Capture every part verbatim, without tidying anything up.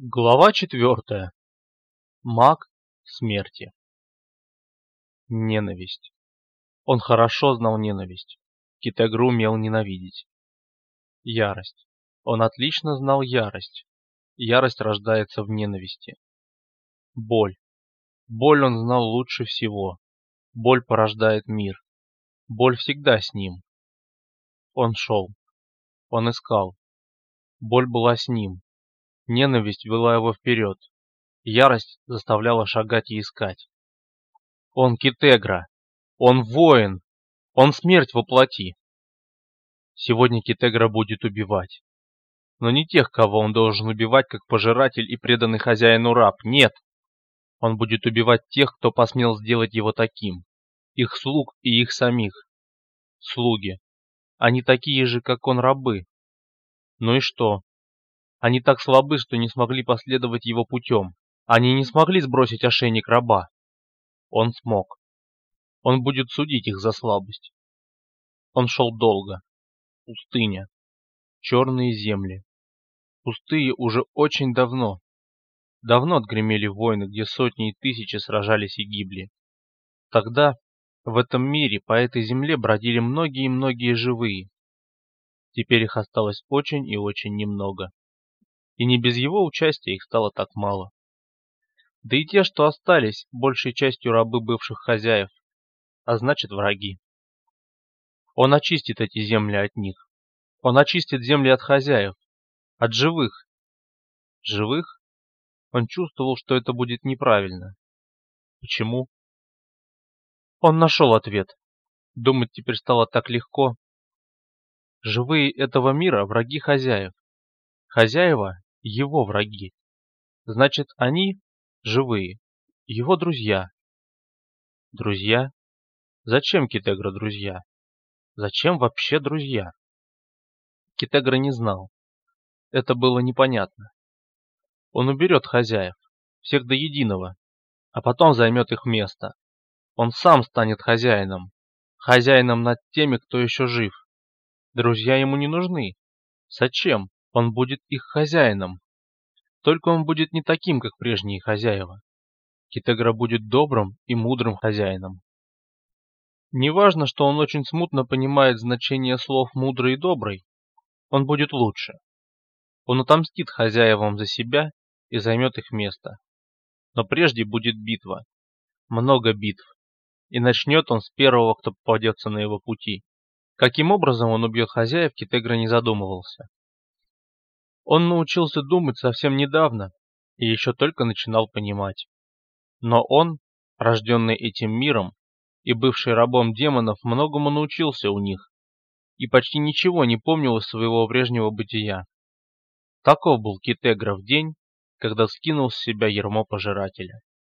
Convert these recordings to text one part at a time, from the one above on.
Глава четвертая. Маг смерти. Ненависть. Он хорошо знал ненависть. Китегру умел ненавидеть. Ярость. Он отлично знал ярость. Ярость рождается в ненависти. Боль. Боль он знал лучше всего. Боль порождает мир. Боль всегда с ним. Он шел. Он искал. Боль была с ним. Ненависть вела его вперед. Ярость заставляла шагать и искать. Он Китегра. Он воин. Он смерть воплоти. Сегодня Китегра будет убивать. Но не тех, кого он должен убивать, как пожиратель и преданный хозяину раб. Нет. Он будет убивать тех, кто посмел сделать его таким. Их слуг и их самих. Слуги. Они такие же, как он, рабы. Ну и что? Они так слабы, что не смогли последовать его путем. Они не смогли сбросить ошейник раба. Он смог. Он будет судить их за слабость. Он шел долго. Пустыня. Черные земли. Пустые уже очень давно. Давно отгремели войны, где сотни и тысячи сражались и гибли. Тогда в этом мире по этой земле бродили многие и многие живые. Теперь их осталось очень и очень немного. И не без его участия их стало так мало. Да и те, что остались, большей частью рабы бывших хозяев, а значит враги. Он очистит эти земли от них. Он очистит земли от хозяев, от живых. Живых? Он чувствовал, что это будет неправильно. Почему? Он нашел ответ. Думать теперь стало так легко. Живые этого мира — враги хозяев. Хозяева — его враги. Значит, они, живые, его друзья. Друзья? Зачем Китегра друзья? Зачем вообще друзья? Китегра не знал. Это было непонятно. Он уберет хозяев, всех до единого, а потом займет их место. Он сам станет хозяином. Хозяином над теми, кто еще жив. Друзья ему не нужны. Зачем? Он будет их хозяином. Только он будет не таким, как прежние хозяева. Китегра будет добрым и мудрым хозяином. Неважно, что он очень смутно понимает значение слов «мудрый» и «добрый». Он будет лучше. Он отомстит хозяевам за себя и займет их место. Но прежде будет битва. Много битв. И начнет он с первого, кто попадется на его пути. Каким образом он убьет хозяев, Китегра не задумывался. Он научился думать совсем недавно и еще только начинал понимать. Но он, рожденный этим миром и бывший рабом демонов, многому научился у них и почти ничего не помнил из своего прежнего бытия. Таков был Китегра в день, когда скинул с себя ярмо пожирателя.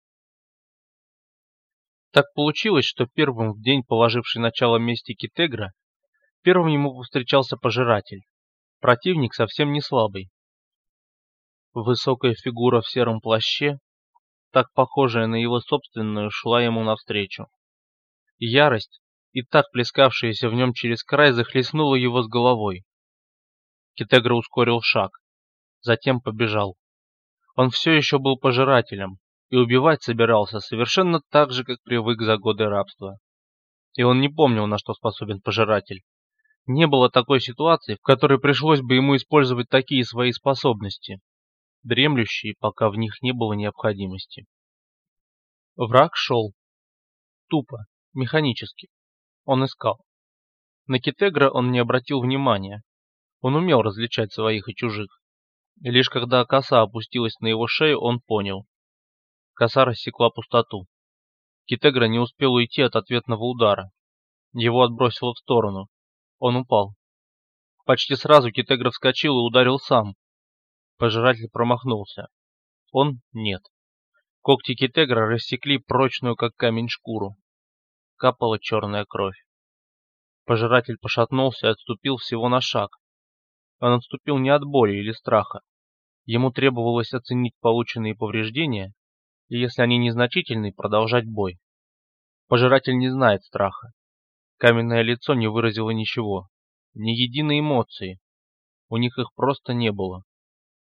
Так получилось, что первым в день, положивший начало мести Китегра, первым ему повстречался пожиратель, противник совсем не слабый. Высокая фигура в сером плаще, так похожая на его собственную, шла ему навстречу. Ярость, и так плескавшаяся в нем через край, захлестнула его с головой. Китегра ускорил шаг, затем побежал. Он все еще был пожирателем и убивать собирался совершенно так же, как привык за годы рабства. И он не помнил, на что способен пожиратель. Не было такой ситуации, в которой пришлось бы ему использовать такие свои способности, дремлющие, пока в них не было необходимости. Враг шел. Тупо, механически. Он искал. На Китегра он не обратил внимания. Он умел различать своих и чужих. И лишь когда коса опустилась на его шею, он понял. Коса рассекла пустоту. Китегра не успел уйти от ответного удара. Его отбросило в сторону. Он упал. Почти сразу Китегра вскочил и ударил сам. Пожиратель промахнулся. Он нет. Когти Китегра рассекли прочную, как камень, шкуру. Капала черная кровь. Пожиратель пошатнулся и отступил всего на шаг. Он отступил не от боли или страха. Ему требовалось оценить полученные повреждения, и если они незначительны, продолжать бой. Пожиратель не знает страха. Каменное лицо не выразило ничего, ни единой эмоции. У них их просто не было.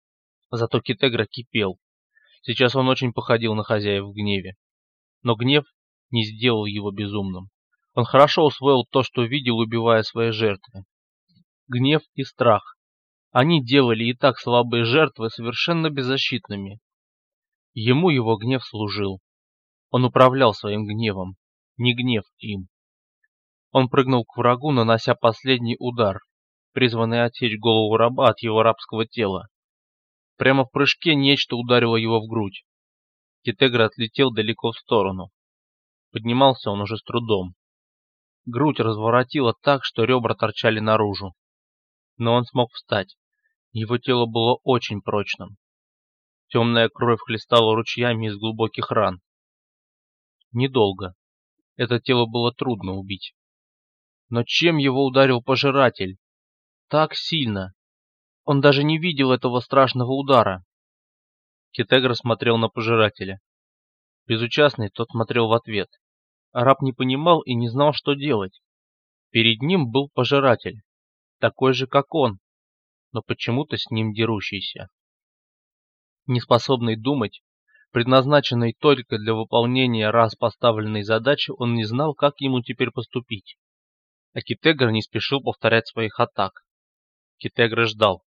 Зато Китегра кипел. Сейчас он очень походил на хозяев в гневе. Но гнев не сделал его безумным. Он хорошо усвоил то, что видел, убивая свои жертвы. Гнев и страх. Они делали и так слабые жертвы совершенно беззащитными. Ему его гнев служил. Он управлял своим гневом, не гнев им. Он прыгнул к врагу, нанося последний удар, призванный отсечь голову раба от его рабского тела. Прямо в прыжке нечто ударило его в грудь. Китегра отлетел далеко в сторону. Поднимался он уже с трудом. Грудь разворотила так, что ребра торчали наружу. Но он смог встать. Его тело было очень прочным. Темная кровь хлестала ручьями из глубоких ран. Недолго. Это тело было трудно убить. Но чем его ударил пожиратель? Так сильно. Он даже не видел этого страшного удара. Китегра смотрел на пожирателя. Безучастный тот смотрел в ответ. Араб не понимал и не знал, что делать. Перед ним был пожиратель, такой же, как он, но почему-то с ним дерущийся. Неспособный думать, предназначенный только для выполнения раз поставленной задачи, он не знал, как ему теперь поступить. А Китегра не спешил повторять своих атак. Китегра ждал.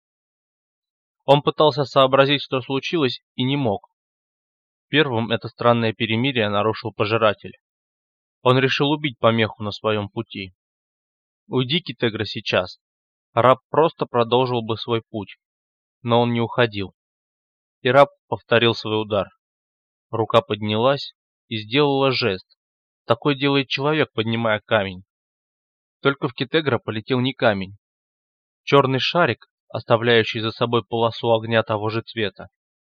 Он пытался сообразить, что случилось, и не мог. Первым это странное перемирие нарушил пожиратель. Он решил убить помеху на своем пути. Уйди, Китегра, сейчас. Раб просто продолжил бы свой путь. Но он не уходил. И раб повторил свой удар. Рука поднялась и сделала жест. Такой делает человек, поднимая камень. Только в Китегра полетел не камень. Черный шарик, оставляющий за собой полосу огня того же цвета.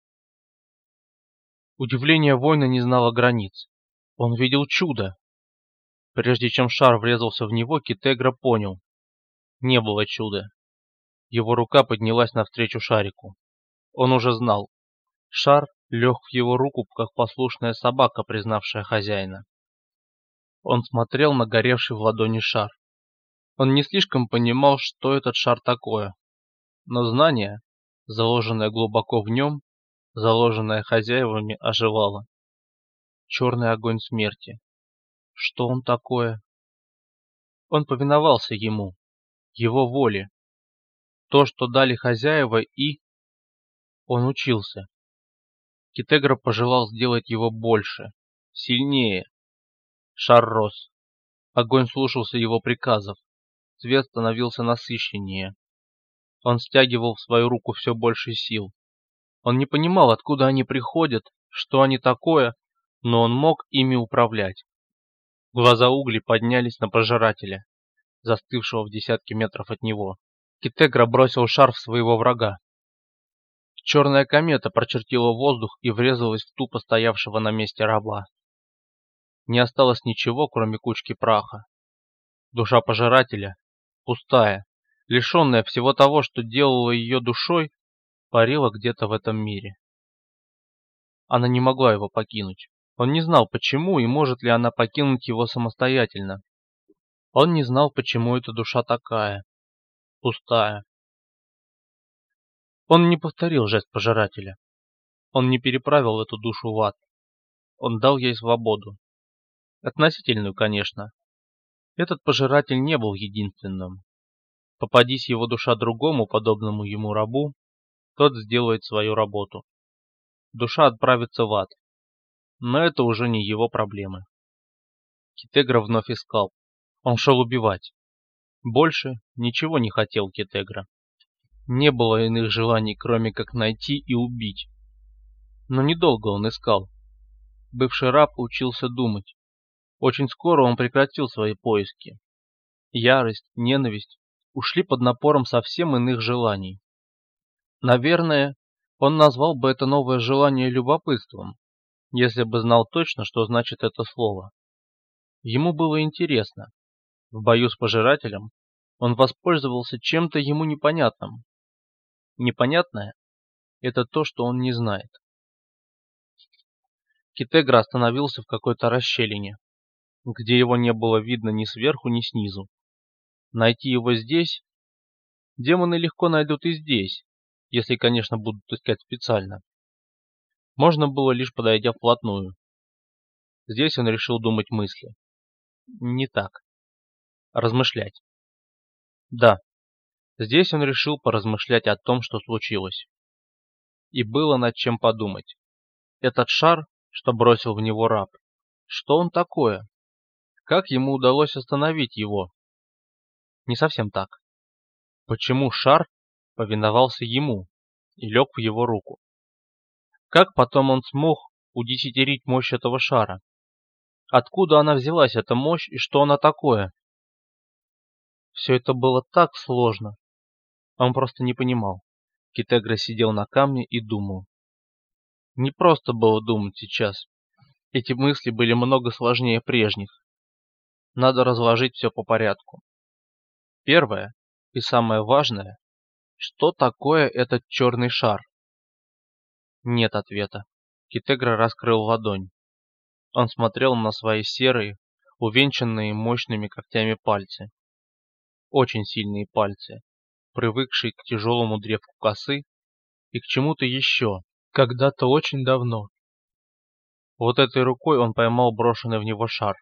Удивление воина не знало границ. Он видел чудо. Прежде чем шар врезался в него, Китегра понял. Не было чуда. Его рука поднялась навстречу шарику. Он уже знал. Шар лег в его руку, как послушная собака, признавшая хозяина. Он смотрел на горевший в ладони шар. Он не слишком понимал, что этот шар такое. Но знание, заложенное глубоко в нем, заложенное хозяевами, оживало. Черный огонь смерти. Что он такое? Он повиновался ему, его воле. То, что дали хозяева, и... Он учился. Китегра пожелал сделать его больше, сильнее. Шар рос. Огонь слушался его приказов. Цвет становился насыщеннее. Он стягивал в свою руку все больше сил. Он не понимал, откуда они приходят, что они такое, но он мог ими управлять. Глаза угли поднялись на пожирателя, застывшего в десятке метров от него. Китегра бросил шар в своего врага. Черная комета прочертила воздух и врезалась в тупо стоявшего на месте раба. Не осталось ничего, кроме кучки праха. Душа пожирателя, пустая, лишенная всего того, что делало ее душой, парила где-то в этом мире. Она не могла его покинуть. Он не знал, почему и может ли она покинуть его самостоятельно. Он не знал, почему эта душа такая, пустая. Он не повторил жест пожирателя. Он не переправил эту душу в ад. Он дал ей свободу. Относительную, конечно. Этот пожиратель не был единственным. Попадись его душа другому, подобному ему рабу, тот сделает свою работу. Душа отправится в ад. Но это уже не его проблемы. Китегра вновь искал. Он шел убивать. Больше ничего не хотел Китегра. Не было иных желаний, кроме как найти и убить. Но недолго он искал. Бывший раб учился думать. Очень скоро он прекратил свои поиски. Ярость, ненависть ушли под напором совсем иных желаний. Наверное, он назвал бы это новое желание любопытством, если бы знал точно, что значит это слово. Ему было интересно. В бою с пожирателем он воспользовался чем-то ему непонятным. Непонятное — это то, что он не знает. Китегра остановился в какой-то расщелине, где его не было видно ни сверху, ни снизу. Найти его здесь? Демоны легко найдут и здесь, если, конечно, будут искать специально. Можно было лишь подойдя вплотную. Здесь он решил думать мысли. Не так. Размышлять. Да, здесь он решил поразмышлять о том, что случилось. И было над чем подумать. Этот шар, что бросил в него раб, что он такое? Как ему удалось остановить его? Не совсем так. Почему шар повиновался ему и лег в его руку? Как потом он смог удесятерить мощь этого шара? Откуда она взялась, эта мощь, и что она такое? Все это было так сложно. Он просто не понимал. Китегра сидел на камне и думал. Не просто было думать сейчас. Эти мысли были много сложнее прежних. Надо разложить все по порядку. Первое и самое важное, что такое этот черный шар? Нет ответа. Китегра раскрыл ладонь. Он смотрел на свои серые, увенчанные мощными когтями пальцы. Очень сильные пальцы, привыкшие к тяжелому древку косы и к чему-то еще, когда-то очень давно. Вот этой рукой он поймал брошенный в него шар.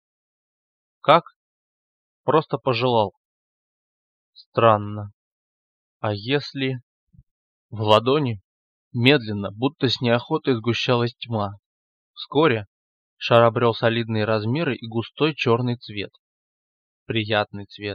Как? Просто пожелал. Странно. А если... В ладони медленно, будто с неохотой сгущалась тьма. Вскоре шар обрел солидные размеры и густой черный цвет. Приятный цвет.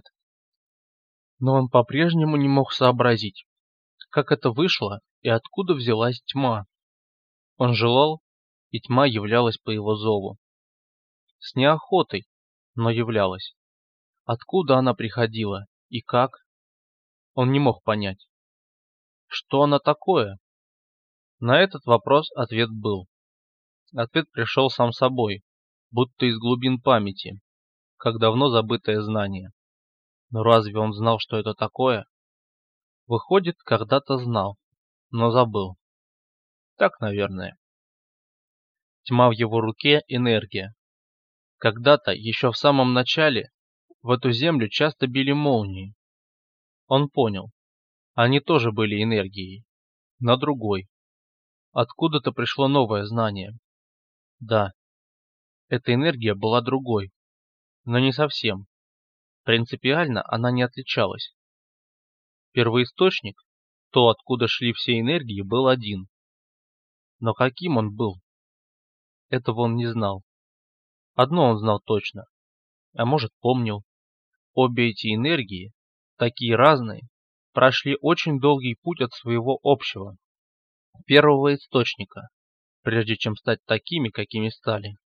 Но он по-прежнему не мог сообразить, как это вышло и откуда взялась тьма. Он желал, и тьма являлась по его зову. С неохотой, но являлась. Откуда она приходила и как? Он не мог понять. Что она такое? На этот вопрос ответ был. Ответ пришел сам собой, будто из глубин памяти, как давно забытое знание. Но разве он знал, что это такое? Выходит, когда-то знал, но забыл. Так, наверное. Тьма в его руке — энергия. Когда-то, еще в самом начале, в эту землю часто били молнии. Он понял. Они тоже были энергией. Но другой. Откуда-то пришло новое знание. Да, эта энергия была другой. Но не совсем. Принципиально она не отличалась. Первоисточник, то, откуда шли все энергии, был один. Но каким он был? Этого он не знал. Одно он знал точно, а может помнил. Обе эти энергии, такие разные, прошли очень долгий путь от своего общего, первого источника, прежде чем стать такими, какими стали.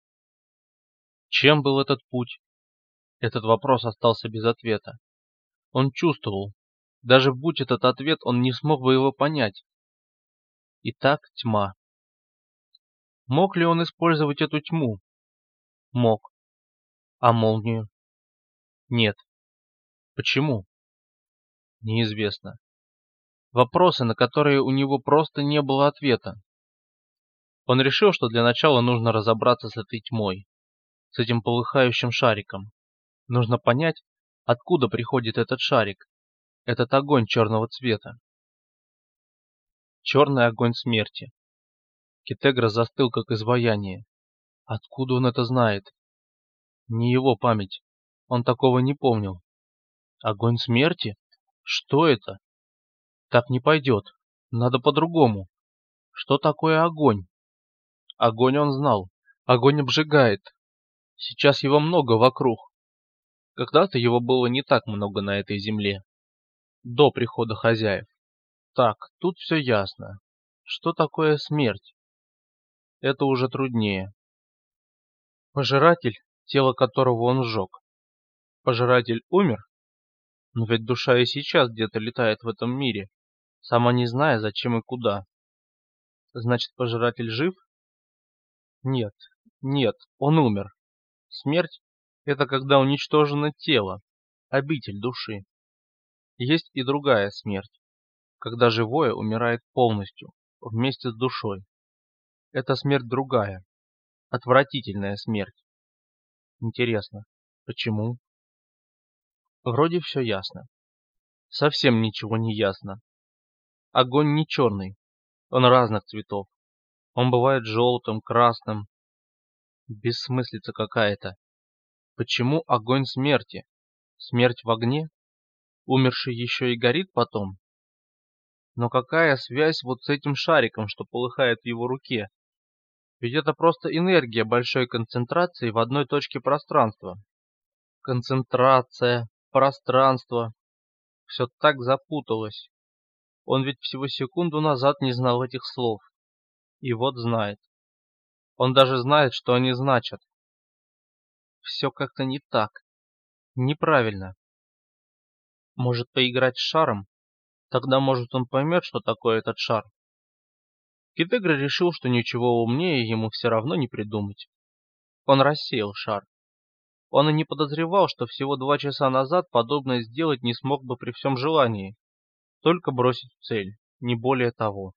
Чем был этот путь? Этот вопрос остался без ответа. Он чувствовал, даже будь этот ответ, он не смог бы его понять. Итак, тьма. Мог ли он использовать эту тьму? Мог. А молнию? Нет. Почему? Неизвестно. Вопросы, на которые у него просто не было ответа. Он решил, что для начала нужно разобраться с этой тьмой, с этим полыхающим шариком. Нужно понять, откуда приходит этот шарик, этот огонь черного цвета. Черный огонь смерти. Китегра застыл, как изваяние. Откуда он это знает? Не его память. Он такого не помнил. Огонь смерти? Что это? Так не пойдет. Надо по-другому. Что такое огонь? Огонь он знал. Огонь обжигает. Сейчас его много вокруг. Когда-то его было не так много на этой земле. До прихода хозяев. Так, тут все ясно. Что такое смерть? Это уже труднее. Пожиратель, тело которого он сжег. Пожиратель умер? Но ведь душа и сейчас где-то летает в этом мире, сама не зная, зачем и куда. Значит, пожиратель жив? Нет, нет, он умер. Смерть — это когда уничтожено тело, обитель души. Есть и другая смерть, когда живое умирает полностью, вместе с душой. Это смерть другая, отвратительная смерть. Интересно, почему? Вроде все ясно. Совсем ничего не ясно. Огонь не черный, он разных цветов. Он бывает желтым, красным. Бессмыслица какая-то. Почему огонь смерти? Смерть в огне? Умерший еще и горит потом? Но какая связь вот с этим шариком, что полыхает в его руке? Ведь это просто энергия большой концентрации в одной точке пространства. Концентрация, пространство. Все так запуталось. Он ведь всего секунду назад не знал этих слов. И вот знает. Он даже знает, что они значат. Все как-то не так. Неправильно. Может, поиграть с шаром? Тогда, может, он поймет, что такое этот шар. Китегра решил, что ничего умнее ему все равно не придумать. Он рассеял шар. Он и не подозревал, что всего два часа назад подобное сделать не смог бы при всем желании. Только бросить в цель, не более того.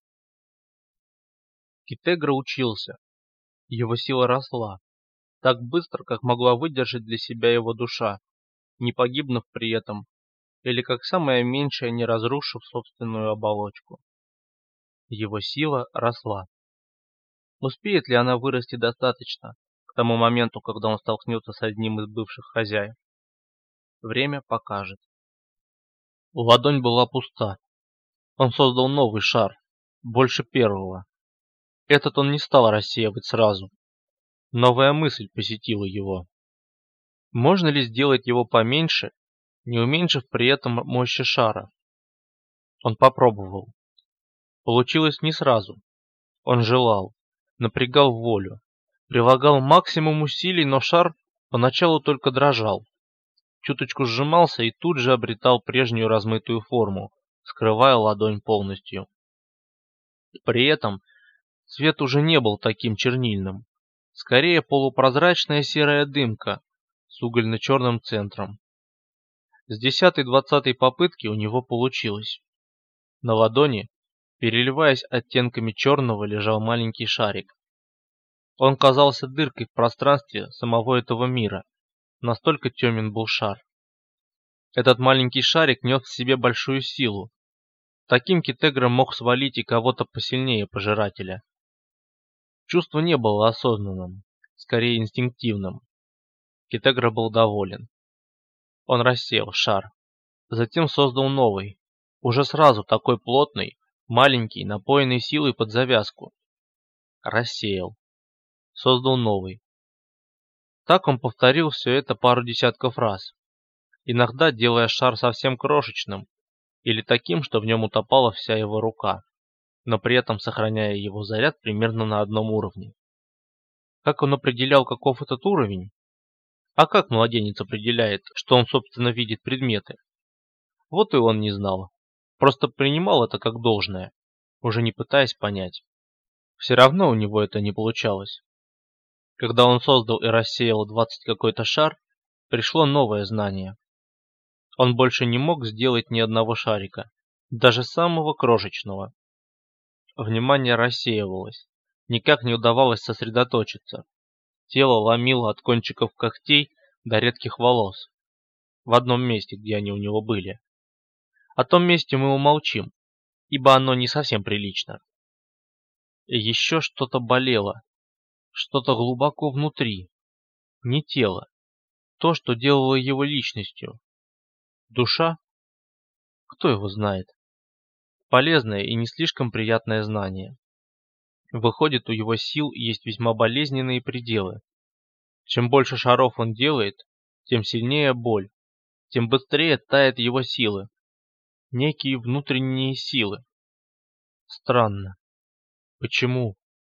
Китегра учился. Его сила росла. Так быстро, как могла выдержать для себя его душа, не погибнув при этом, или как самое меньшее, не разрушив собственную оболочку. Его сила росла. Успеет ли она вырасти достаточно к тому моменту, когда он столкнется с одним из бывших хозяев? Время покажет. Ладонь была пуста. Он создал новый шар, больше первого. Этот он не стал рассеивать сразу. Новая мысль посетила его. Можно ли сделать его поменьше, не уменьшив при этом мощи шара? Он попробовал. Получилось не сразу. Он желал, напрягал волю, прилагал максимум усилий, но шар поначалу только дрожал. Чуточку сжимался и тут же обретал прежнюю размытую форму, скрывая ладонь полностью. При этом цвет уже не был таким чернильным, скорее полупрозрачная серая дымка с угольно-черным центром. С десятой-двадцатой попытки у него получилось. На ладони, переливаясь оттенками черного, лежал маленький шарик. Он казался дыркой в пространстве самого этого мира, настолько темен был шар. Этот маленький шарик нес в себе большую силу. Таким Китегра мог свалить и кого-то посильнее пожирателя. Чувство не было осознанным, скорее инстинктивным. Китегра был доволен. Он рассеял шар. Затем создал новый, уже сразу такой плотный, маленький, напоенный силой под завязку. Рассеял. Создал новый. Так он повторил все это пару десятков раз, иногда делая шар совсем крошечным, или таким, что в нем утопала вся его рука, но при этом сохраняя его заряд примерно на одном уровне. Как он определял, каков этот уровень? А как младенец определяет, что он, собственно, видит предметы? Вот и он не знал. Просто принимал это как должное, уже не пытаясь понять. Все равно у него это не получалось. Когда он создал и рассеял двадцать какой-то шар, пришло новое знание. Он больше не мог сделать ни одного шарика, даже самого крошечного. Внимание рассеивалось, никак не удавалось сосредоточиться. Тело ломило от кончиков когтей до редких волос. В одном месте, где они у него были. О том месте мы умолчим, ибо оно не совсем прилично. И еще что-то болело, что-то глубоко внутри. Не тело, то, что делало его личностью. Душа? Кто его знает? Полезное и не слишком приятное знание. Выходит, у его сил есть весьма болезненные пределы. Чем больше шаров он делает, тем сильнее боль, тем быстрее тает его силы. Некие внутренние силы. Странно. Почему?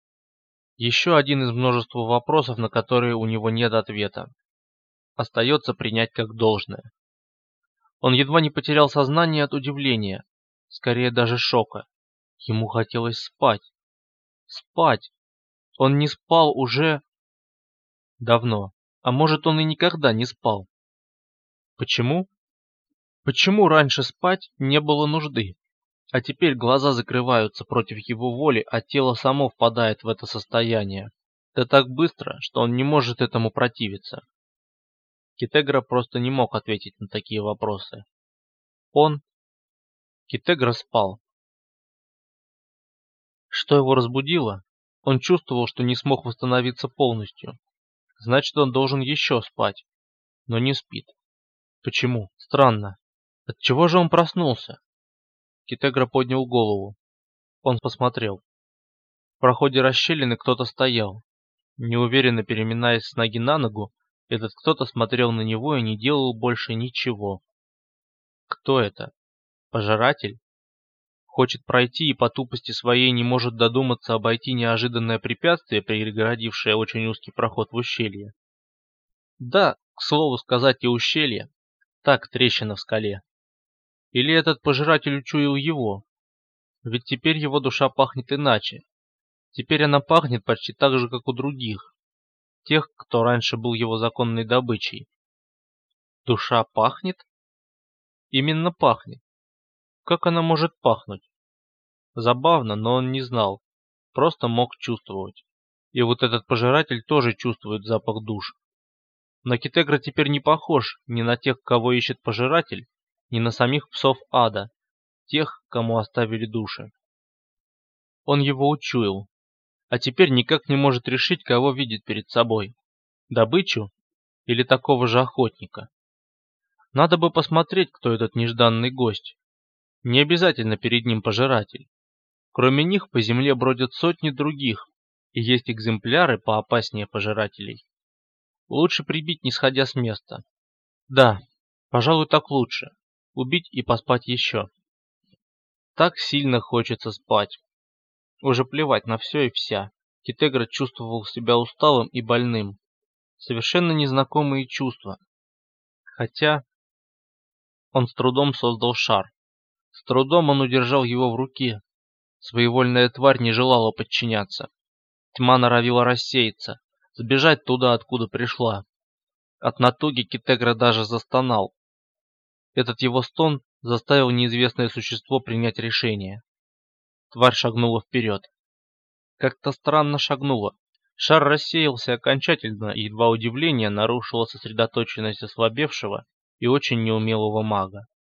Еще один из множества вопросов, на которые у него нет ответа. Остается принять как должное. Он едва не потерял сознание от удивления, скорее даже шока. Ему хотелось спать. Спать! Он не спал уже давно, а может, он и никогда не спал. Почему? Почему раньше спать не было нужды, а теперь глаза закрываются против его воли, а тело само впадает в это состояние? Да так быстро, что он не может этому противиться. Китегра просто не мог ответить на такие вопросы. Он... Китегра спал. Что его разбудило? Он чувствовал, что не смог восстановиться полностью. Значит, он должен еще спать. Но не спит. Почему? Странно. Отчего же он проснулся? Китегра поднял голову. Он посмотрел. В проходе расщелины кто-то стоял. Неуверенно переминаясь с ноги на ногу, этот кто-то смотрел на него и не делал больше ничего. Кто это? Пожиратель? Хочет пройти и по тупости своей не может додуматься обойти неожиданное препятствие, перегородившее очень узкий проход в ущелье. Да, к слову сказать, и ущелье. Так, трещина в скале. Или этот пожиратель учуял его? Ведь теперь его душа пахнет иначе. Теперь она пахнет почти так же, как у других. Тех, кто раньше был его законной добычей. Душа пахнет? Именно пахнет. Как она может пахнуть? Забавно, но он не знал. Просто мог чувствовать. И вот этот пожиратель тоже чувствует запах душ. Но Китегра теперь не похож ни на тех, кого ищет пожиратель, ни на самих псов ада, тех, кому оставили души. Он его учуял, а теперь никак не может решить, кого видит перед собой. Добычу или такого же охотника? Надо бы посмотреть, кто этот нежданный гость. Не обязательно перед ним пожиратель. Кроме них по земле бродят сотни других, и есть экземпляры поопаснее пожирателей. Лучше прибить, не сходя с места. Да, пожалуй, так лучше. Убить и поспать еще. Так сильно хочется спать. Уже плевать на все и вся. Китегра чувствовал себя усталым и больным. Совершенно незнакомые чувства. Хотя он с трудом создал шар. С трудом он удержал его в руке. Своевольная тварь не желала подчиняться. Тьма норовила рассеяться, сбежать туда, откуда пришла. От натуги Китегра даже застонал. Этот его стон заставил неизвестное существо принять решение. Тварь шагнула вперед. Как-то странно шагнула. Шар рассеялся окончательно, и едва удивление нарушило сосредоточенность ослабевшего и очень неумелого мага.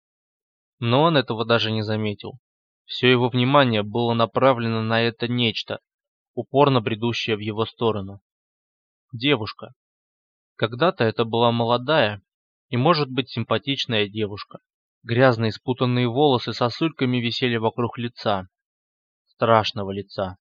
Но он этого даже не заметил. Все его внимание было направлено на это нечто, упорно бредущее в его сторону. Девушка. Когда-то это была молодая и, может быть, симпатичная девушка. Грязные спутанные волосы сосульками висели вокруг лица. Страшного лица.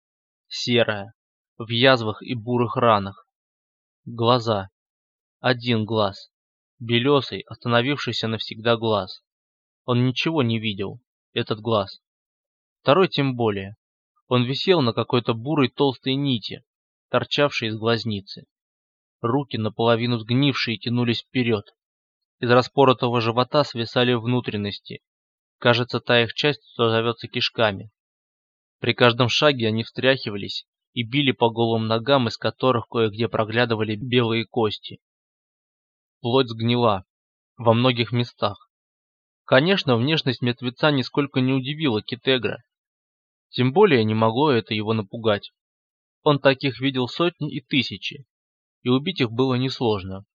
Серая, в язвах и бурых ранах. Глаза. Один глаз. Белесый, остановившийся навсегда глаз. Он ничего не видел, этот глаз. Второй тем более. Он висел на какой-то бурой толстой нити, торчавшей из глазницы. Руки, наполовину сгнившие, тянулись вперед. Из распоротого живота свисали внутренности. Кажется, та их часть, что зовется кишками. При каждом шаге они встряхивались и били по голым ногам, из которых кое-где проглядывали белые кости. Плоть сгнила во многих местах. Конечно, внешность мертвеца нисколько не удивила Китегра. Тем более не могло это его напугать. Он таких видел сотни и тысячи, и убить их было несложно.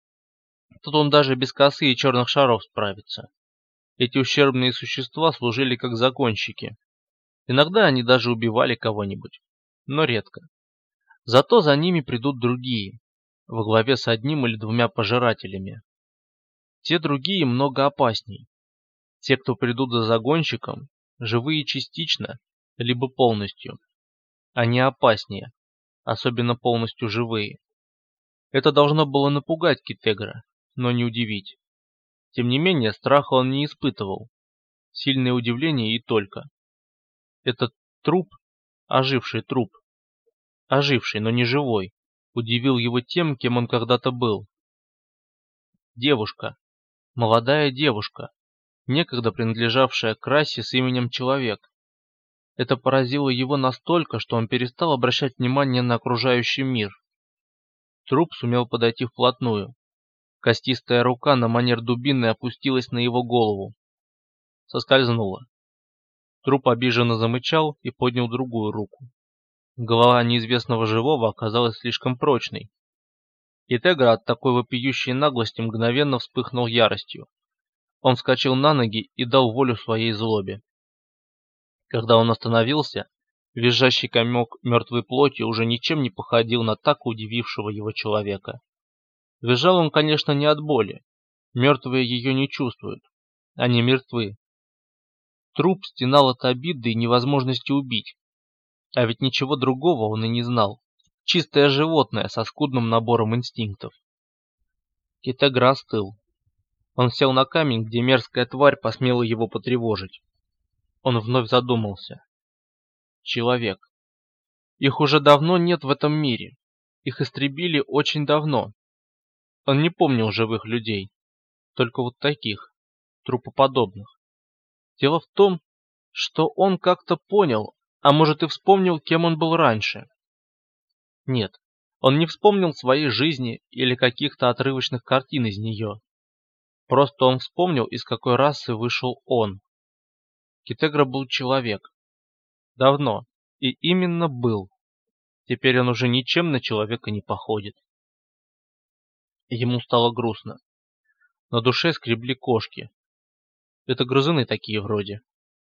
Тут он даже без косы и черных шаров справится. Эти ущербные существа служили как законщики. Иногда они даже убивали кого-нибудь, но редко. Зато за ними придут другие, во главе с одним или двумя пожирателями. Те другие много опасней. Те, кто придут за загонщиком, живые частично, либо полностью. Они опаснее, особенно полностью живые. Это должно было напугать Китегра, но не удивить. Тем не менее, страха он не испытывал. Сильное удивление и только. Этот труп, оживший труп, оживший, но не живой, удивил его тем, кем он когда-то был. Девушка, молодая девушка, некогда принадлежавшая к расе с именем Человек. Это поразило его настолько, что он перестал обращать внимание на окружающий мир. Труп сумел подойти вплотную. Костистая рука на манер дубины опустилась на его голову. Соскользнула. Труп обиженно замычал и поднял другую руку. Голова неизвестного живого оказалась слишком прочной. Китегра от такой вопиющей наглости мгновенно вспыхнул яростью. Он вскочил на ноги и дал волю своей злобе. Когда он остановился, Визжащий комок мертвой плоти уже ничем не походил на так удивившего его человека. Визжал он, конечно, не от боли. Мертвые ее не чувствуют. Они мертвы. Труп стенал от обиды и невозможности убить. А ведь ничего другого он и не знал. Чистое животное со скудным набором инстинктов. Китегра остыл. Он сел на камень, где мерзкая тварь посмела его потревожить. Он вновь задумался. Человек. Их уже давно нет в этом мире. Их истребили очень давно. Он не помнил живых людей. Только вот таких, трупоподобных. Дело в том, что он как-то понял, а может и вспомнил, кем он был раньше. Нет, он не вспомнил своей жизни или каких-то отрывочных картин из нее. Просто он вспомнил, из какой расы вышел он. Китегра был человек. Давно. И именно был. Теперь он уже ничем на человека не походит. Ему стало грустно. На душе скребли кошки. Это грызуны такие вроде.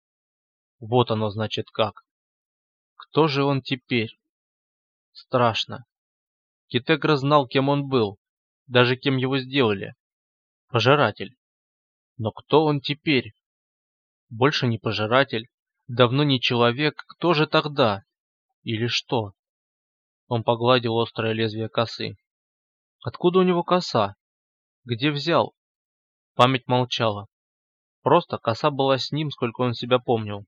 Вот оно значит как. Кто же он теперь? Страшно. Китегра знал, кем он был, даже кем его сделали. Пожиратель. Но кто он теперь? Больше не пожиратель, давно не человек, кто же тогда? Или что? Он погладил острое лезвие косы. Откуда у него коса? Где взял? Память молчала. Просто коса была с ним, сколько он себя помнил.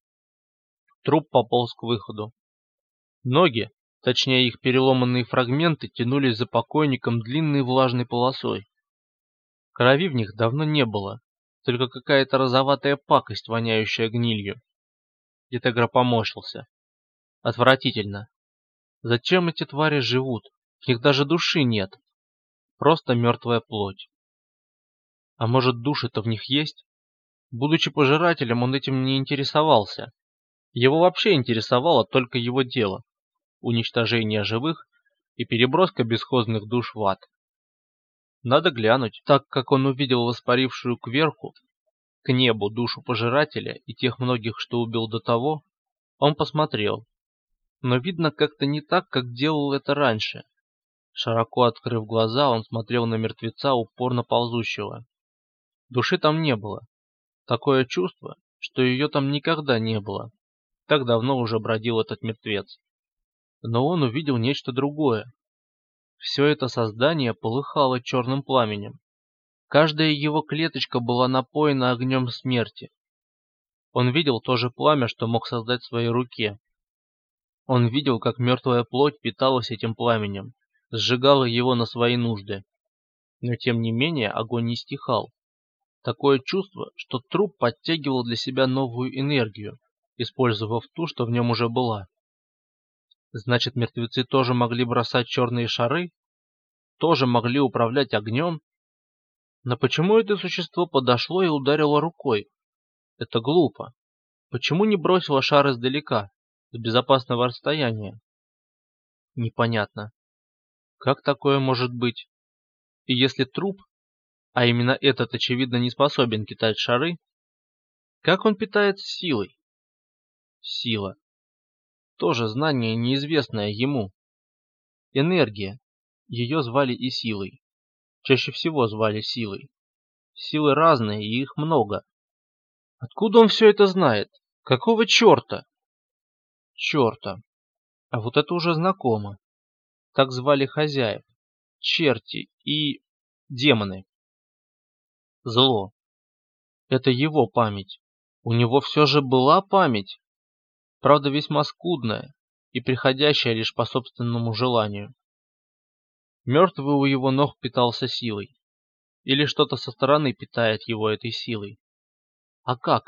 Труп пополз к выходу. Ноги, точнее их переломанные фрагменты, тянулись за покойником длинной влажной полосой. Крови в них давно не было, только какая-то розоватая пакость, воняющая гнилью. Китегра поморщился. Отвратительно. Зачем эти твари живут? В них даже души нет. Просто мертвая плоть. А может, души-то в них есть? Будучи пожирателем, он этим не интересовался. Его вообще интересовало только его дело. Уничтожение живых и переброска бесхозных душ в ад. Надо глянуть, так как он увидел воспарившую кверху, к небу душу пожирателя и тех многих, что убил до того, он посмотрел. Но видно как-то не так, как делал это раньше. Широко открыв глаза, он смотрел на мертвеца, упорно ползущего. Души там не было. Такое чувство, что ее там никогда не было. Так давно уже бродил этот мертвец. Но он увидел нечто другое. Все это создание полыхало черным пламенем. Каждая его клеточка была напоена огнем смерти. Он видел то же пламя, что мог создать в своей руке. Он видел, как мертвая плоть питалась этим пламенем, сжигала его на свои нужды. Но тем не менее огонь не стихал. Такое чувство, что труп подтягивал для себя новую энергию, использовав ту, что в нем уже была. Значит, мертвецы тоже могли бросать черные шары? Тоже могли управлять огнем? Но почему это существо подошло и ударило рукой? Это глупо. Почему не бросило шар издалека, с безопасного расстояния? Непонятно. Как такое может быть? И если труп, а именно этот очевидно не способен кидать шары, как он питается силой? Сила. Тоже знание, неизвестное ему. Энергия. Ее звали и силой. Чаще всего звали силой. Силы разные, и их много. Откуда он все это знает? Какого черта? Черта. А вот это уже знакомо. Так звали хозяев. Черти и демоны. Зло. Это его память. У него все же была память. Правда, весьма скудная и приходящая лишь по собственному желанию. Мертвый у его ног питался силой. Или что-то со стороны питает его этой силой. А как?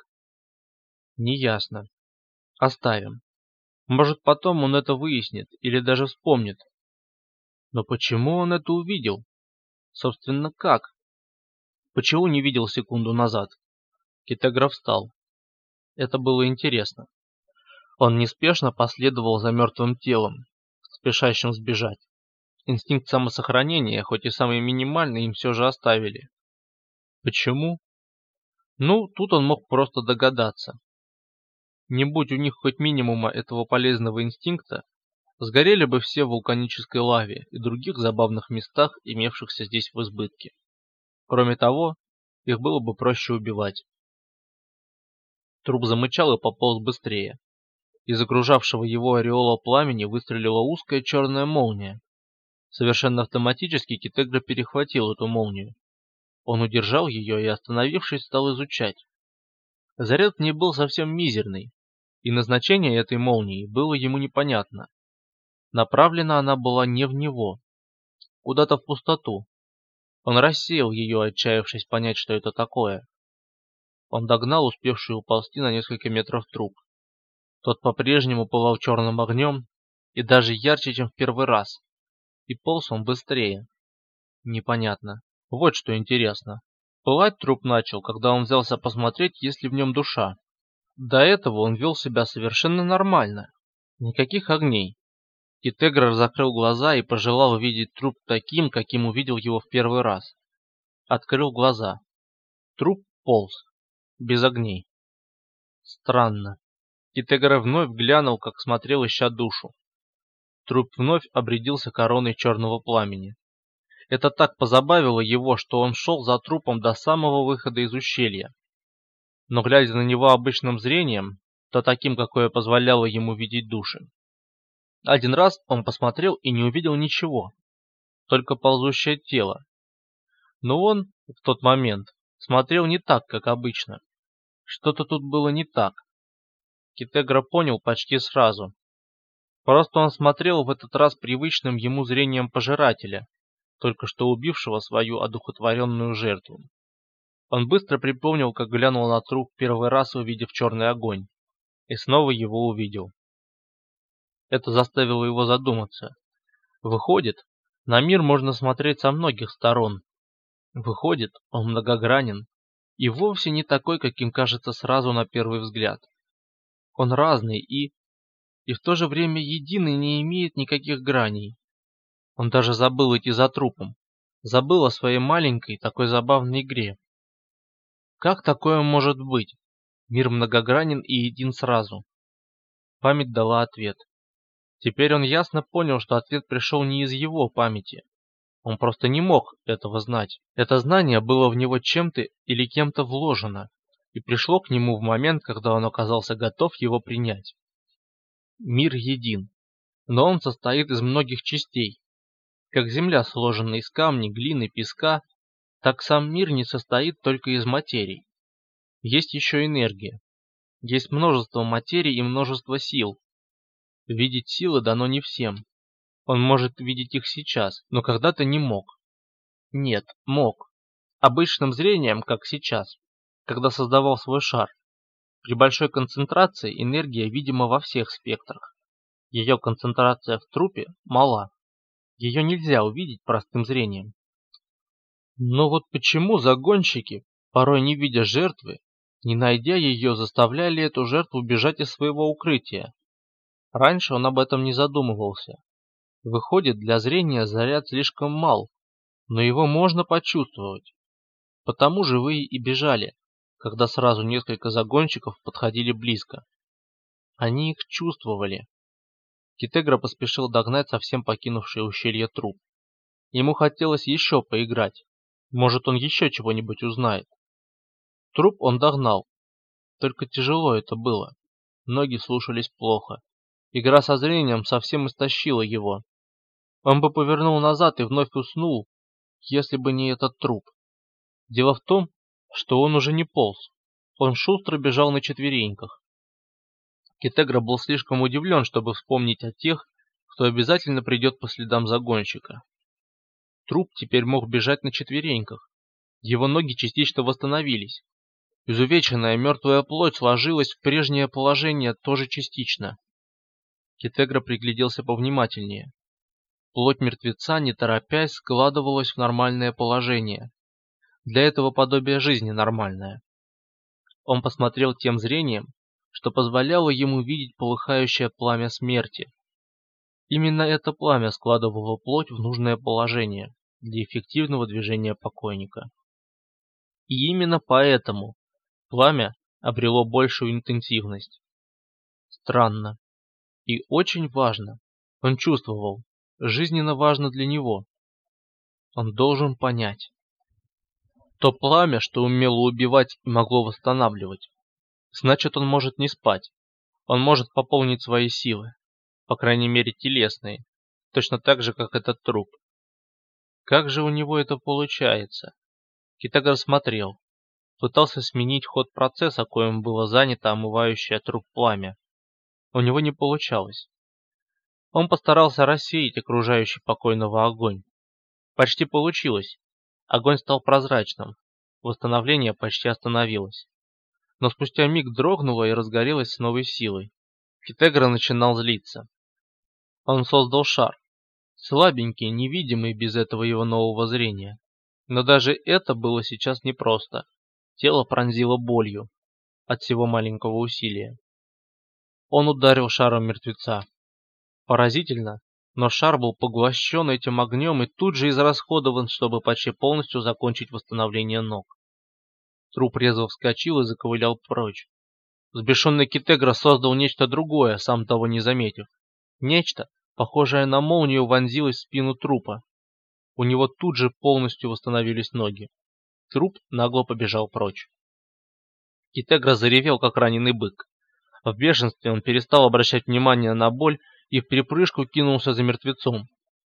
Неясно. Оставим. Может, потом он это выяснит или даже вспомнит. Но почему он это увидел? Собственно, как? Почему не видел секунду назад? Китегра встал. Это было интересно. Он неспешно последовал за мертвым телом, спешащим сбежать. Инстинкт самосохранения, хоть и самый минимальный, им все же оставили. Почему? Ну, тут он мог просто догадаться. Не будь у них хоть минимума этого полезного инстинкта, сгорели бы все в вулканической лаве и других забавных местах, имевшихся здесь в избытке. Кроме того, их было бы проще убивать. Труп замычал и пополз быстрее. Из окружавшего его ореола пламени выстрелила узкая черная молния. Совершенно автоматически Китегра перехватил эту молнию. Он удержал ее и, остановившись, стал изучать. Заряд в ней был совсем мизерный, и назначение этой молнии было ему непонятно. Направлена она была не в него, куда-то в пустоту. Он рассеял ее, отчаявшись понять, что это такое. Он догнал успевший уползти на несколько метров труп. Тот по-прежнему пылал черным огнем, и даже ярче, чем в первый раз. И полз он быстрее. Непонятно. Вот что интересно. Пылать труп начал, когда он взялся посмотреть, есть ли в нем душа. До этого он вел себя совершенно нормально. Никаких огней. Китегра закрыл глаза и пожелал увидеть труп таким, каким увидел его в первый раз. Открыл глаза. Труп полз. Без огней. Странно. Китегра вновь глянул, как смотрел, ища душу. Труп вновь обрядился короной черного пламени. Это так позабавило его, что он шел за трупом до самого выхода из ущелья. Но глядя на него обычным зрением, то таким, какое позволяло ему видеть души. Один раз он посмотрел и не увидел ничего, только ползущее тело. Но он в тот момент смотрел не так, как обычно. Что-то тут было не так. Китегра понял почти сразу. Просто он смотрел в этот раз привычным ему зрением пожирателя, только что убившего свою одухотворенную жертву. Он быстро припомнил, как глянул на труп первый раз, увидев черный огонь, и снова его увидел. Это заставило его задуматься. Выходит, на мир можно смотреть со многих сторон. Выходит, он многогранен и вовсе не такой, каким кажется сразу на первый взгляд. Он разный и... и в то же время единый, не имеет никаких граней. Он даже забыл идти за трупом. Забыл о своей маленькой, такой забавной игре. Как такое может быть? Мир многогранен и един сразу. Память дала ответ. Теперь он ясно понял, что ответ пришел не из его памяти. Он просто не мог этого знать. Это знание было в него чем-то или кем-то вложено, и пришло к нему в момент, когда он оказался готов его принять. Мир един, но он состоит из многих частей. Как земля сложена из камня, глины, песка, так сам мир не состоит только из материй. Есть еще энергия. Есть множество материй и множество сил. Видеть силы дано не всем. Он может видеть их сейчас, но когда-то не мог. Нет, мог. Обычным зрением, как сейчас, когда создавал свой шар. При большой концентрации энергия видима во всех спектрах. Ее концентрация в трупе мала. Ее нельзя увидеть простым зрением. Но вот почему загонщики, порой не видя жертвы, не найдя ее, заставляли эту жертву бежать из своего укрытия? Раньше он об этом не задумывался. Выходит, для зрения заряд слишком мал, но его можно почувствовать. Потому живые и бежали, когда сразу несколько загонщиков подходили близко. Они их чувствовали. Китегра поспешил догнать совсем покинувший ущелье труп. Ему хотелось еще поиграть. Может, он еще чего-нибудь узнает. Труп он догнал. Только тяжело это было. Ноги слушались плохо. Игра со зрением совсем истощила его. Он бы повернул назад и вновь уснул, если бы не этот труп. Дело в том, что он уже не полз. Он шустро бежал на четвереньках. Китегра был слишком удивлен, чтобы вспомнить о тех, кто обязательно придет по следам загонщика. Труп теперь мог бежать на четвереньках. Его ноги частично восстановились. Изувеченная мертвая плоть сложилась в прежнее положение тоже частично. Китегра пригляделся повнимательнее. Плоть мертвеца, не торопясь, складывалась в нормальное положение. Для этого подобие жизни нормальное. Он посмотрел тем зрением, что позволяло ему видеть полыхающее пламя смерти. Именно это пламя складывало плоть в нужное положение для эффективного движения покойника. И именно поэтому пламя обрело большую интенсивность. Странно. И очень важно. Он чувствовал. Жизненно важно для него. Он должен понять. То пламя, что умело убивать и могло восстанавливать. Значит, он может не спать. Он может пополнить свои силы. По крайней мере, телесные. Точно так же, как этот труп. Как же у него это получается? Китагар смотрел. Пытался сменить ход процесса, коим было занято омывающее труп пламя. У него не получалось. Он постарался рассеять окружающий покойного огонь. Почти получилось. Огонь стал прозрачным. Восстановление почти остановилось. Но спустя миг дрогнуло и разгорелось с новой силой. Китагар начинал злиться. Он создал шар. Слабенький, невидимый без этого его нового зрения. Но даже это было сейчас непросто. Тело пронзило болью от всего маленького усилия. Он ударил шаром мертвеца. Поразительно, но шар был поглощен этим огнем и тут же израсходован, чтобы почти полностью закончить восстановление ног. Труп резво вскочил и заковылял прочь. Взбешенный Китагар создал нечто другое, сам того не заметив. Нечто, похожее на молнию, вонзилось в спину трупа. У него тут же полностью восстановились ноги. Труп нагло побежал прочь. Китагар заревел, как раненый бык. В бешенстве он перестал обращать внимание на боль и вприпрыжку кинулся за мертвецом.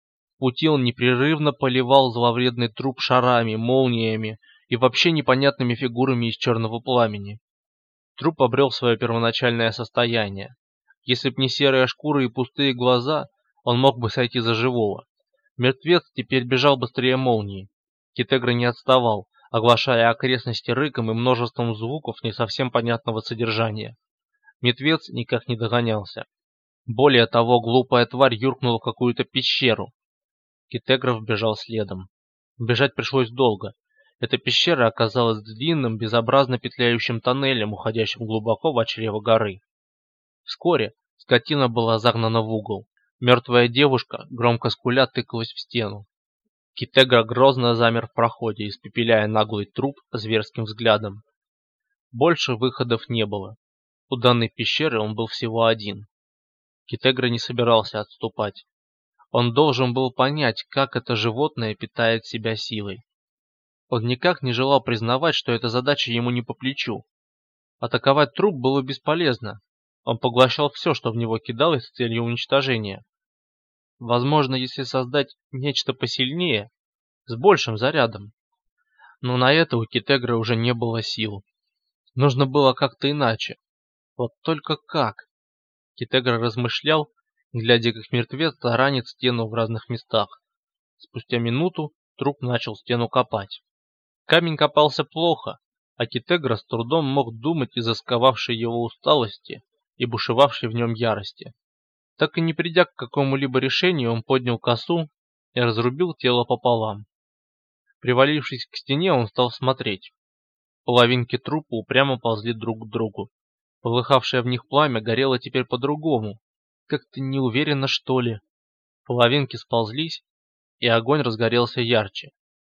В пути он непрерывно поливал зловредный труп шарами, молниями и вообще непонятными фигурами из черного пламени. Труп обрел свое первоначальное состояние. Если б не серая шкура и пустые глаза, он мог бы сойти за живого. Мертвец теперь бежал быстрее молнии. Китагар не отставал, оглашая окрестности рыком и множеством звуков не совсем понятного содержания. Мертвец никак не догонялся. Более того, глупая тварь юркнула в какую-то пещеру. Китагар бежал следом. Бежать пришлось долго. Эта пещера оказалась длинным, безобразно петляющим тоннелем, уходящим глубоко в чрево горы. Вскоре скотина была загнана в угол. Мертвая девушка, громко скуля, тыкалась в стену. Китагар грозно замер в проходе, испепеляя наглый труп зверским взглядом. Больше выходов не было. У данной пещеры он был всего один. Китагар не собирался отступать. Он должен был понять, как это животное питает себя силой. Он никак не желал признавать, что эта задача ему не по плечу. Атаковать труп было бесполезно. Он поглощал все, что в него кидалось с целью уничтожения. Возможно, если создать нечто посильнее, с большим зарядом. Но на это у Китагара уже не было сил. Нужно было как-то иначе. Вот только как? Китагар размышлял, глядя, как мертвец таранит стену в разных местах. Спустя минуту труп начал стену копать. Камень копался плохо, а Китагар с трудом мог думать из-за сковавшей его усталости и бушевавшей в нем ярости. Так и не придя к какому-либо решению, он поднял косу и разрубил тело пополам. Привалившись к стене, он стал смотреть. Половинки трупа упрямо ползли друг к другу. Полыхавшее в них пламя горело теперь по-другому, как-то неуверенно, что ли. Половинки сползлись, и огонь разгорелся ярче.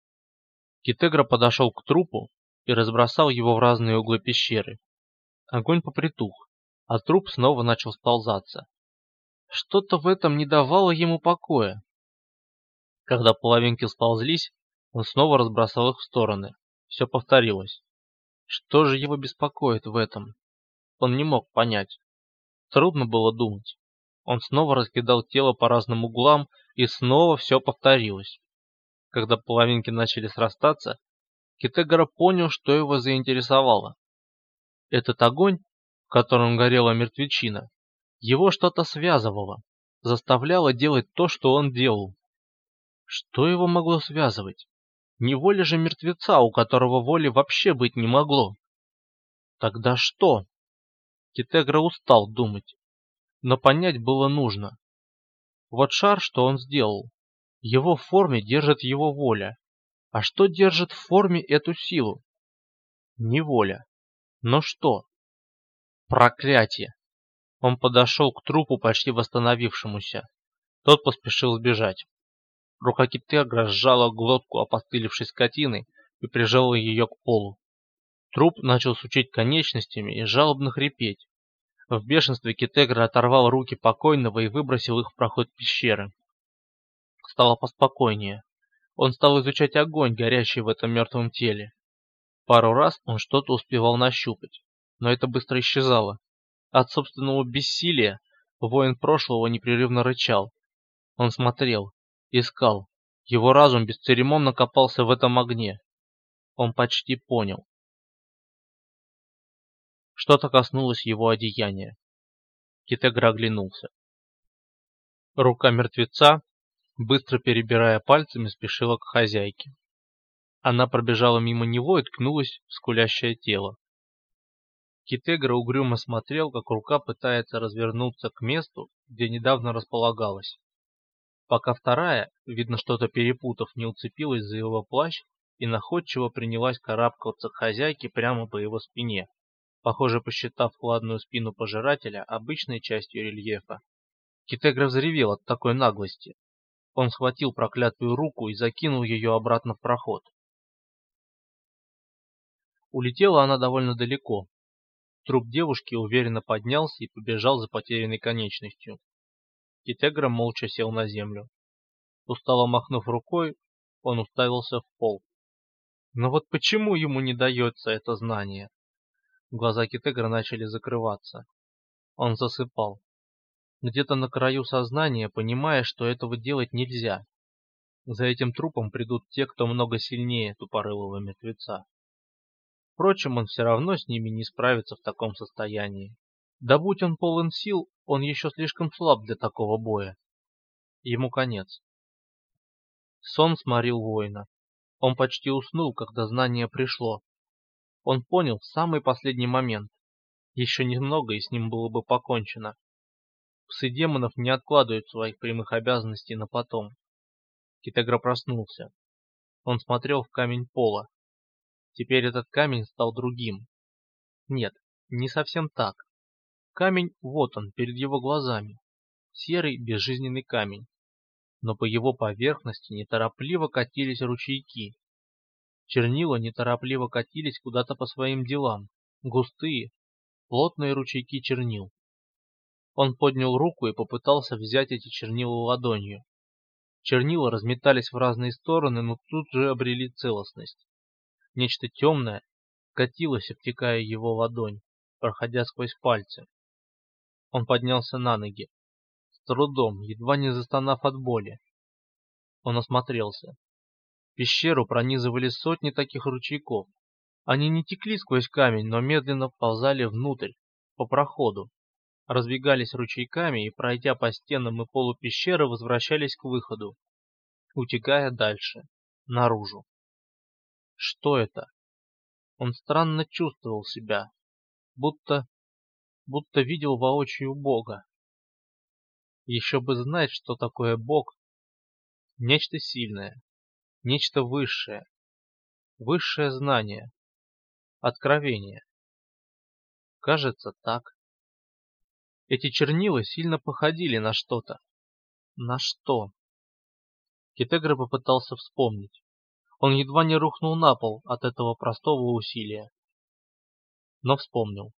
Китагар подошел к трупу и разбросал его в разные углы пещеры. Огонь попритух, а труп снова начал сползаться. Что-то в этом не давало ему покоя. Когда половинки сползлись, он снова разбросал их в стороны. Все повторилось. Что же его беспокоит в этом? Он не мог понять. Трудно было думать. Он снова раскидал тело по разным углам, и снова все повторилось. Когда половинки начали срастаться, Китагар понял, что его заинтересовало. Этот огонь, в котором горела мертвечина, его что-то связывало, заставляло делать то, что он делал. Что его могло связывать? Не воля же мертвеца, у которого воли вообще быть не могло. Тогда что? Китагар устал думать, но понять было нужно. Вот шар, что он сделал. Его в форме держит его воля. А что держит в форме эту силу? Не воля. Но что? Проклятие! Он подошел к трупу, почти восстановившемуся. Тот поспешил сбежать. Рука Китагара сжала глотку опостылевшей скотины и прижала ее к полу. Труп начал сучить конечностями и жалобно хрипеть. В бешенстве Китегра оторвал руки покойного и выбросил их в проход пещеры. Стало поспокойнее. Он стал изучать огонь, горящий в этом мертвом теле. Пару раз он что-то успевал нащупать, но это быстро исчезало. От собственного бессилия воин прошлого непрерывно рычал. Он смотрел, искал. Его разум бесцеремонно копался в этом огне. Он почти понял. Что-то коснулось его одеяния. Китегра оглянулся. Рука мертвеца, быстро перебирая пальцами, спешила к хозяйке. Она пробежала мимо него и ткнулась в скулящее тело. Китегра угрюмо смотрел, как рука пытается развернуться к месту, где недавно располагалась. Пока вторая, видно что-то перепутав, не уцепилась за его плащ и находчиво принялась карабкаться к хозяйке прямо по его спине, похоже, посчитав хладную спину пожирателя обычной частью рельефа. Китегра взревел от такой наглости. Он схватил проклятую руку и закинул ее обратно в проход. Улетела она довольно далеко. Труп девушки уверенно поднялся и побежал за потерянной конечностью. Китегра молча сел на землю. Устало махнув рукой, он уставился в пол. Но вот почему ему не дается это знание? Глаза Китегра начали закрываться. Он засыпал. Где-то на краю сознания, понимая, что этого делать нельзя. За этим трупом придут те, кто много сильнее тупорылого мертвеца. Впрочем, он все равно с ними не справится в таком состоянии. Да будь он полон сил, он еще слишком слаб для такого боя. Ему конец. Сон сморил воина. Он почти уснул, когда знание пришло. Он понял в самый последний момент. Еще немного, и с ним было бы покончено. Псы демонов не откладывают своих прямых обязанностей на потом. Китегра проснулся. Он смотрел в камень пола. Теперь этот камень стал другим. Нет, не совсем так. Камень вот он, перед его глазами. Серый, безжизненный камень. Но по его поверхности неторопливо катились ручейки. Чернила неторопливо катились куда-то по своим делам. Густые, плотные ручейки чернил. Он поднял руку и попытался взять эти чернила ладонью. Чернила разметались в разные стороны, но тут же обрели целостность. Нечто темное катилось, обтекая его ладонь, проходя сквозь пальцы. Он поднялся на ноги. С трудом, едва не застонав от боли. Он осмотрелся. Пещеру пронизывали сотни таких ручейков. Они не текли сквозь камень, но медленно вползали внутрь, по проходу. Разбегались ручейками и, пройдя по стенам и полу пещеры, возвращались к выходу, утекая дальше, наружу. Что это? Он странно чувствовал себя, будто, будто видел воочию Бога. Еще бы знать, что такое Бог. Нечто сильное, нечто высшее, высшее знание, откровение. Кажется, так. Эти чернила сильно походили на что-то. На что? Китегра попытался вспомнить. Он едва не рухнул на пол от этого простого усилия. Но вспомнил.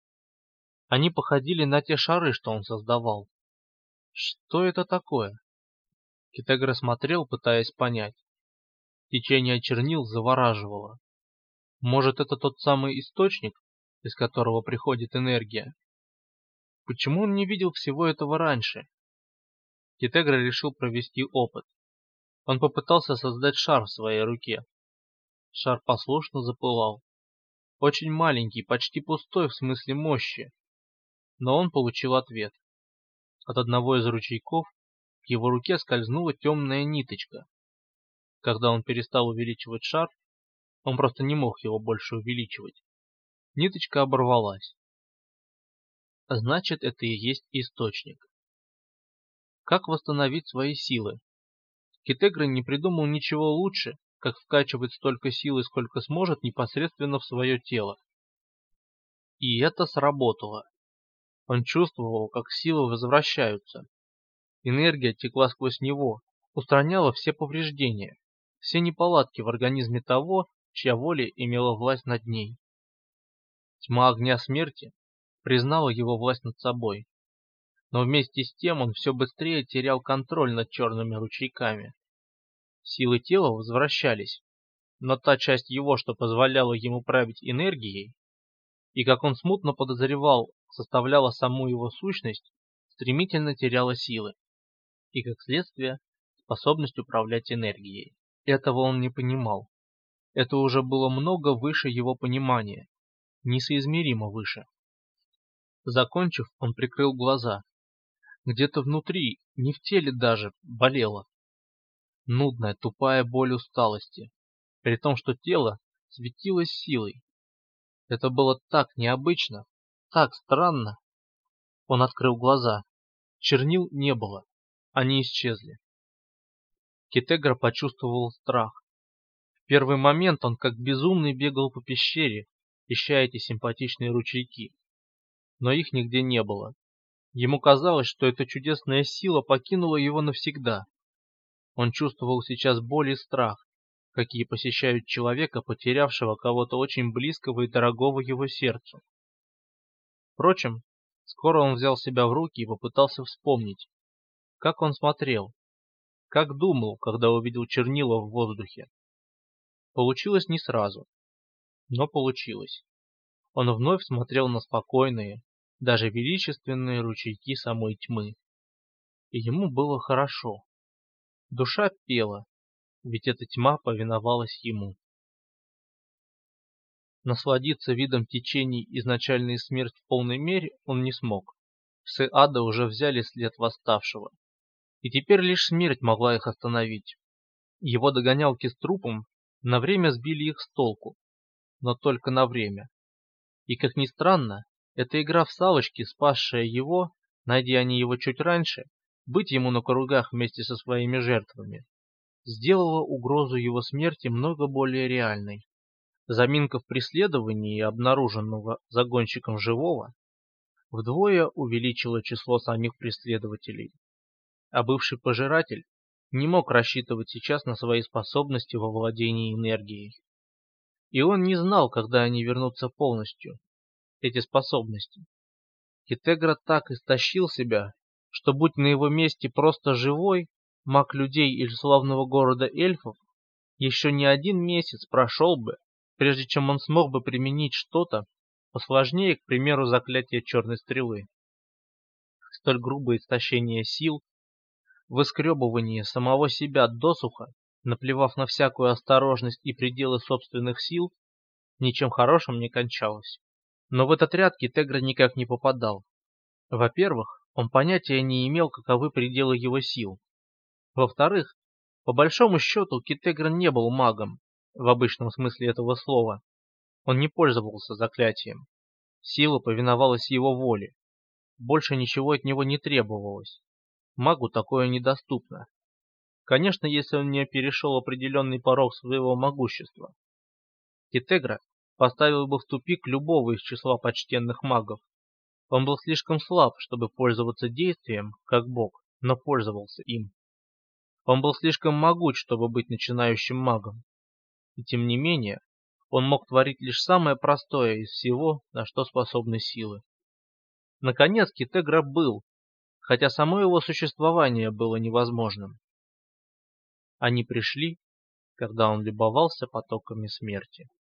Они походили на те шары, что он создавал. Что это такое? Китегра смотрел, пытаясь понять. Течение чернил завораживало. Может, это тот самый источник, из которого приходит энергия? Почему он не видел всего этого раньше? Китегра решил провести опыт. Он попытался создать шар в своей руке. Шар послушно запылал. Очень маленький, почти пустой в смысле мощи. Но он получил ответ. От одного из ручейков к его руке скользнула темная ниточка. Когда он перестал увеличивать шар, он просто не мог его больше увеличивать. Ниточка оборвалась. Значит, это и есть источник. Как восстановить свои силы? Китегра не придумал ничего лучше, как вкачивать столько силы, сколько сможет, непосредственно в свое тело. И это сработало. Он чувствовал, как силы возвращаются. Энергия текла сквозь него, устраняла все повреждения, все неполадки в организме того, чья воля имела власть над ней. Тьма огня смерти признала его власть над собой. Но вместе с тем он все быстрее терял контроль над черными ручейками. Силы тела возвращались, но та часть его, что позволяла ему править энергией, и, как он смутно подозревал, составляла саму его сущность, стремительно теряла силы и, как следствие, способность управлять энергией. Этого он не понимал. Это уже было много выше его понимания, несоизмеримо выше. Закончив, он прикрыл глаза. Где-то внутри, не в теле даже, болело. Нудная, тупая боль усталости, при том, что тело светилось силой. Это было так необычно, так странно. Он открыл глаза. Чернил не было, они исчезли. Китегра почувствовал страх. В первый момент он как безумный бегал по пещере, ища эти симпатичные ручейки. Но их нигде не было. Ему казалось, что эта чудесная сила покинула его навсегда. Он чувствовал сейчас боль и страх, какие посещают человека, потерявшего кого-то очень близкого и дорогого его сердцу. Впрочем, скоро он взял себя в руки и попытался вспомнить, как он смотрел, как думал, когда увидел чернила в воздухе. Получилось не сразу, но получилось. Он вновь смотрел на спокойные, даже величественные ручейки самой тьмы. И ему было хорошо. Душа пела, ведь эта тьма повиновалась ему. Насладиться видом течений изначальной смерти в полной мере он не смог. Псы ада уже взяли след восставшего. И теперь лишь смерть могла их остановить. Его догонялки с трупом на время сбили их с толку, но только на время. И, как ни странно, эта игра в салочки, спасшая его, найди они его чуть раньше, быть ему на кругах вместе со своими жертвами, сделала угрозу его смерти много более реальной. Заминка в преследовании обнаруженного загонщиком живого вдвое увеличила число самих преследователей. А бывший пожиратель не мог рассчитывать сейчас на свои способности во владении энергией. И он не знал, когда они вернутся полностью, эти способности. Китегра так истощил себя, что будь на его месте просто живой, маг людей или славного города эльфов, еще не один месяц прошел бы, прежде чем он смог бы применить что-то посложнее, к примеру, заклятие черной стрелы. Столь грубое истощение сил, выскребывание самого себя досуха, наплевав на всякую осторожность и пределы собственных сил, ничем хорошим не кончалось. Но в этот ряд Китегра никак не попадал. Во-первых, он понятия не имел, каковы пределы его сил. Во-вторых, по большому счету, Китегра не был магом, в обычном смысле этого слова. Он не пользовался заклятием. Сила повиновалась его воле. Больше ничего от него не требовалось. Магу такое недоступно. Конечно, если он не перешел определенный порог своего могущества. Китегра поставил бы в тупик любого из числа почтенных магов. Он был слишком слаб, чтобы пользоваться действием, как бог, но пользовался им. Он был слишком могуч, чтобы быть начинающим магом. И тем не менее, он мог творить лишь самое простое из всего, на что способны силы. Наконец, Китегра был, хотя само его существование было невозможным. Они пришли, когда он любовался потоками смерти.